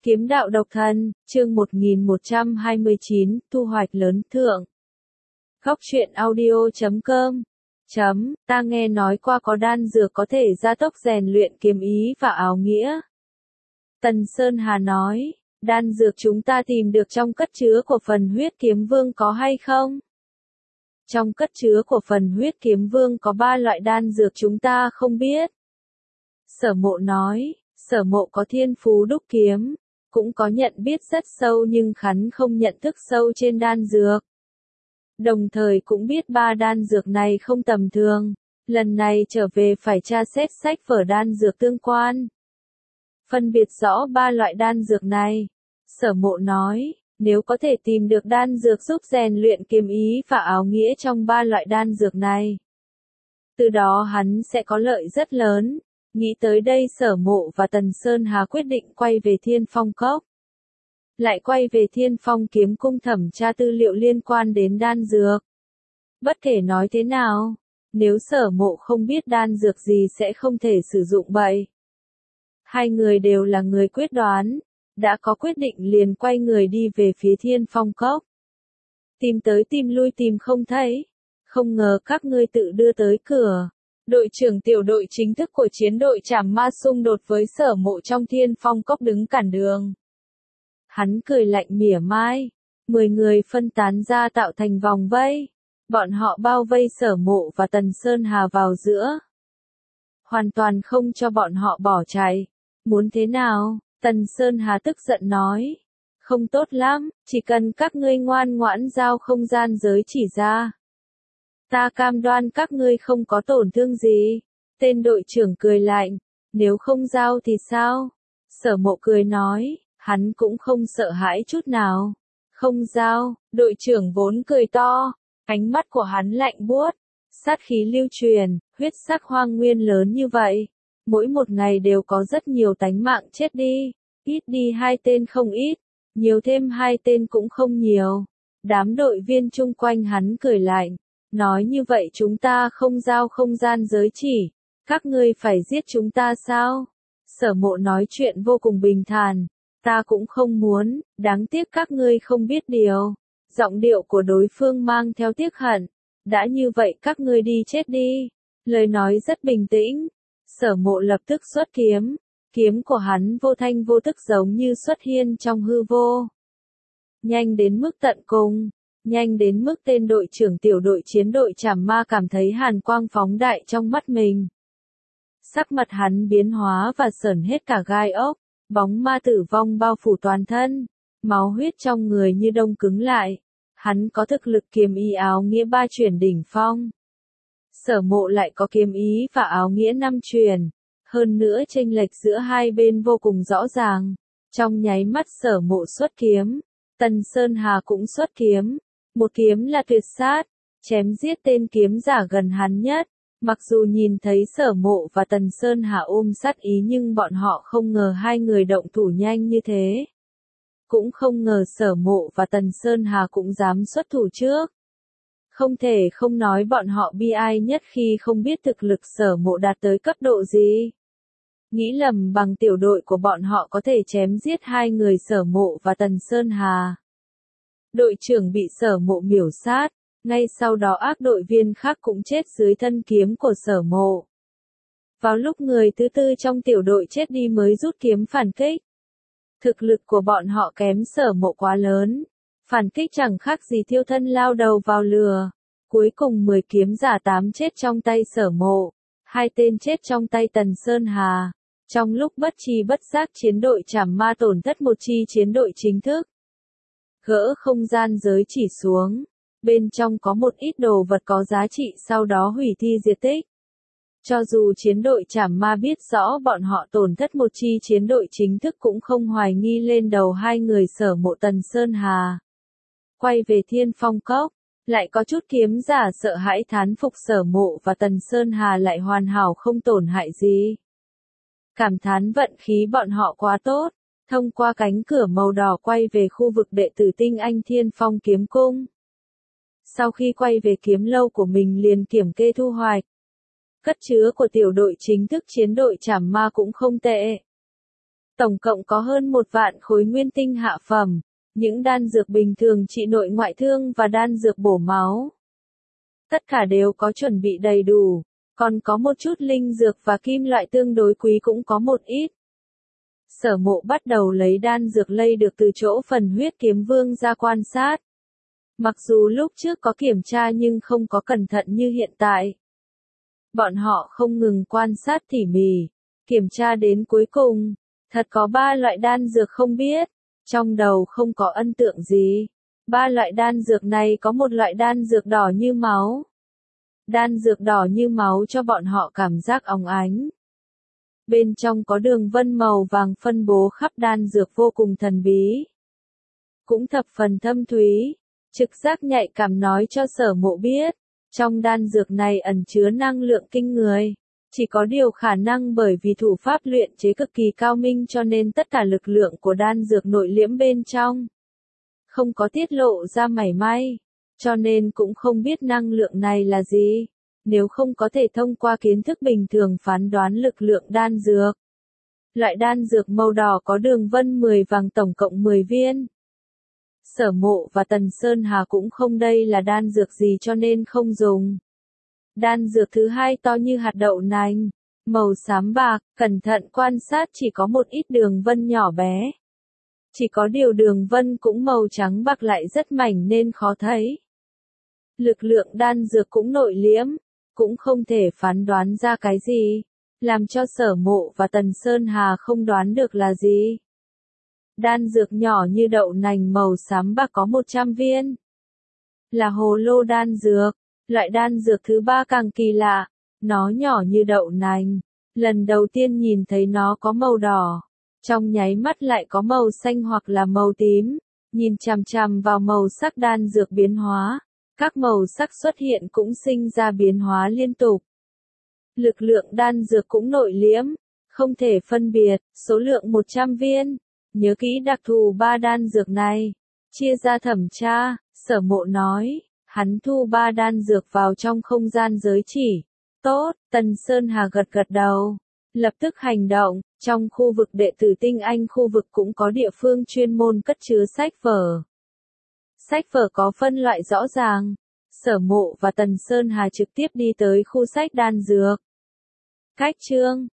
Kiếm đạo độc thân, chương 1129, thu hoạch lớn thượng. Góc truyện audio.com Ta nghe nói qua có đan dược có thể gia tốc rèn luyện kiếm ý và áo nghĩa. Tần Sơn Hà nói, đan dược chúng ta tìm được trong cất chứa của phần huyết kiếm vương có hay không? Trong cất chứa của phần huyết kiếm vương có 3 loại đan dược chúng ta không biết. Sở Mộ nói, Sở Mộ có thiên phú đúc kiếm, cũng có nhận biết rất sâu nhưng hắn không nhận thức sâu trên đan dược. Đồng thời cũng biết 3 đan dược này không tầm thường, lần này trở về phải tra xét sách vở đan dược tương quan. Phân biệt rõ 3 loại đan dược này, Sở Mộ nói, nếu có thể tìm được đan dược giúp rèn luyện kiếm ý và áo nghĩa trong 3 loại đan dược này, từ đó hắn sẽ có lợi rất lớn. Nghĩ tới đây Sở Mộ và Tần Sơn Hà quyết định quay về Thiên Phong Cốc. Lại quay về Thiên Phong kiếm cung thẩm tra tư liệu liên quan đến đan dược. Bất kể nói thế nào, nếu Sở Mộ không biết đan dược gì sẽ không thể sử dụng bậy. Hai người đều là người quyết đoán, đã có quyết định liền quay người đi về phía Thiên Phong Cốc. Tìm tới tìm lui tìm không thấy, không ngờ các ngươi tự đưa tới cửa. Đội trưởng tiểu đội chính thức của chiến đội Trảm Ma xung đột với Sở Mộ trong Thiên Phong Cốc đứng cản đường. Hắn cười lạnh mỉa mai, 10 người phân tán ra tạo thành vòng vây. Bọn họ bao vây Sở Mộ và Tần Sơn Hà vào giữa. Hoàn toàn không cho bọn họ bỏ chạy. Muốn thế nào? Tần Sơn Hà tức giận nói. Không tốt lắm, chỉ cần các ngươi ngoan ngoãn giao không gian giới chỉ ra. Ta cam đoan các ngươi không có tổn thương gì. Tên đội trưởng cười lạnh, nếu không giao thì sao? Sở Mộ cười nói, hắn cũng không sợ hãi chút nào. Không giao, đội trưởng vốn cười to, ánh mắt của hắn lạnh buốt, sát khí lưu truyền, huyết sắc hoang nguyên lớn như vậy. Mỗi một ngày đều có rất nhiều tánh mạng chết đi, ít đi 2 tên không ít, nhiều thêm 2 tên cũng không nhiều. Đám đội viên chung quanh hắn cười lạnh. Nói như vậy chúng ta không giao không gian giới chỉ, các ngươi phải giết chúng ta sao? Sở Mộ nói chuyện vô cùng bình thản, ta cũng không muốn, đáng tiếc các ngươi không biết điều. Giọng điệu của đối phương mang theo tiếc hận, đã như vậy các ngươi đi chết đi. Lời nói rất bình tĩnh, Sở Mộ lập tức xuất kiếm, kiếm của hắn vô thanh vô tức giống như xuất hiện trong hư vô. Nhanh đến mức tận cùng. Nhanh đến mức tên đội trưởng tiểu đội chiến đội Trảm Ma cảm thấy hàn quang phóng đại trong mắt mình. Sắc mặt hắn biến hóa và sởn hết cả gai ốc, bóng ma tử vong bao phủ toàn thân, máu huyết trong người như đông cứng lại. Hắn có thực lực kiếm ý áo nghĩa 3 chuyển đỉnh phong. Sở Mộ lại có kiếm ý và áo nghĩa 5 chuyển, hơn nữa chênh lệch giữa hai bên vô cùng rõ ràng. Trong nháy mắt Sở Mộ xuất kiếm, Tần Sơn Hà cũng xuất kiếm. Một kiếm là tuyệt sát, chém giết tên kiếm giả gần hắn nhất. Mặc dù nhìn thấy Sở Mộ và Tần Sơn Hà ôm sát ý nhưng bọn họ không ngờ hai người động thủ nhanh như thế. Cũng không ngờ Sở Mộ và Tần Sơn Hà cũng dám xuất thủ trước. Không thể không nói bọn họ bi ai nhất khi không biết thực lực Sở Mộ đạt tới cấp độ gì. Nghĩ lầm bằng tiểu đội của bọn họ có thể chém giết hai người Sở Mộ và Tần Sơn Hà. Đội trưởng bị Sở Mộ miểu sát, ngay sau đó ác đội viên khác cũng chết dưới thân kiếm của Sở Mộ. Vào lúc người thứ tư trong tiểu đội chết đi mới rút kiếm phản kích. Thực lực của bọn họ kém Sở Mộ quá lớn, phản kích chẳng khác gì thiêu thân lao đầu vào lửa. Cuối cùng 10 kiếm giả 8 chết trong tay Sở Mộ, 2 tên chết trong tay Tần Sơn Hà. Trong lúc bất tri bất giác chiến đội Trảm Ma tổn thất một chi chiến đội chính thức. Gỡ không gian giới chỉ xuống, bên trong có một ít đồ vật có giá trị sau đó hủy thi diệt tích. Cho dù chiến đội Trảm Ma biết rõ bọn họ tổn thất một chi chiến đội chính thức cũng không hoài nghi lên đầu hai người Sở Mộ Tần Sơn Hà. Quay về Thiên Phong Cốc, lại có chút kiếm giả sợ hãi thán phục Sở Mộ và Tần Sơn Hà lại hoàn hảo không tổn hại gì. Cảm thán vận khí bọn họ quá tốt. Thông qua cánh cửa màu đỏ quay về khu vực đệ tử tinh anh Thiên Phong kiếm cung. Sau khi quay về kiếm lâu của mình liền kiểm kê thu hoạch. Cất chứa của tiểu đội chính thức chiến đội Trảm Ma cũng không tệ. Tổng cộng có hơn 1 vạn khối nguyên tinh hạ phẩm, những đan dược bình thường trị nội ngoại thương và đan dược bổ máu. Tất cả đều có chuẩn bị đầy đủ, còn có một chút linh dược và kim loại tương đối quý cũng có một ít. Sở Mộ bắt đầu lấy đan dược lây được từ chỗ phần huyết kiếm vương ra quan sát. Mặc dù lúc trước có kiểm tra nhưng không có cẩn thận như hiện tại. Bọn họ không ngừng quan sát tỉ mỉ, kiểm tra đến cuối cùng, thật có 3 loại đan dược không biết, trong đầu không có ấn tượng gì. 3 loại đan dược này có một loại đan dược đỏ như máu. Đan dược đỏ như máu cho bọn họ cảm giác óng ánh. Bên trong có đường vân màu vàng phân bố khắp đan dược vô cùng thần bí. Cũng thập phần thâm thúy, trực giác nhạy cảm nói cho Sở Mộ biết, trong đan dược này ẩn chứa năng lượng kinh người. Chỉ có điều khả năng bởi vì thủ pháp luyện chế cực kỳ cao minh cho nên tất cả lực lượng của đan dược nội liễm bên trong. Không có tiết lộ ra mảy may, cho nên cũng không biết năng lượng này là gì. Nếu không có thể thông qua kiến thức bình thường phán đoán lực lượng đan dược. Loại đan dược màu đỏ có đường vân 10 vàng tổng cộng 10 viên. Sở Mộ và Tần Sơn Hà cũng không đây là đan dược gì cho nên không dùng. Đan dược thứ hai to như hạt đậu nành, màu xám bạc, cẩn thận quan sát chỉ có một ít đường vân nhỏ bé. Chỉ có điều đường vân cũng màu trắng bạc lại rất mảnh nên khó thấy. Lực lượng đan dược cũng nội liễm, cũng không thể phán đoán ra cái gì, làm cho Sở Mộ và Tần Sơn Hà không đoán được là gì. Đan dược nhỏ như đậu nành màu xám bạc có 100 viên. Là hồ lô đan dược. Loại đan dược thứ 3 càng kỳ lạ, nó nhỏ như đậu nành. Lần đầu tiên nhìn thấy nó có màu đỏ, trong nháy mắt lại có màu xanh hoặc là màu tím. Nhìn chằm chằm vào màu sắc đan dược biến hóa, các màu sắc xuất hiện cũng sinh ra biến hóa liên tục. Lực lượng đan dược cũng nội liễm, không thể phân biệt, số lượng 100 viên. Nhớ kỹ đặc thù 3 đan dược này, chia ra thẩm tra, Sở Mộ nói. Hắn thu 3 đan dược vào trong không gian giới chỉ. Tốt, Tần Sơn Hà gật gật đầu. Lập tức hành động, trong khu vực đệ tử tinh anh khu vực cũng có địa phương chuyên môn cất chứa sách vở. Sách vở có phân loại rõ ràng. Sở Mộ và Tần Sơn Hà trực tiếp đi tới khu sách đan dược. Cách chương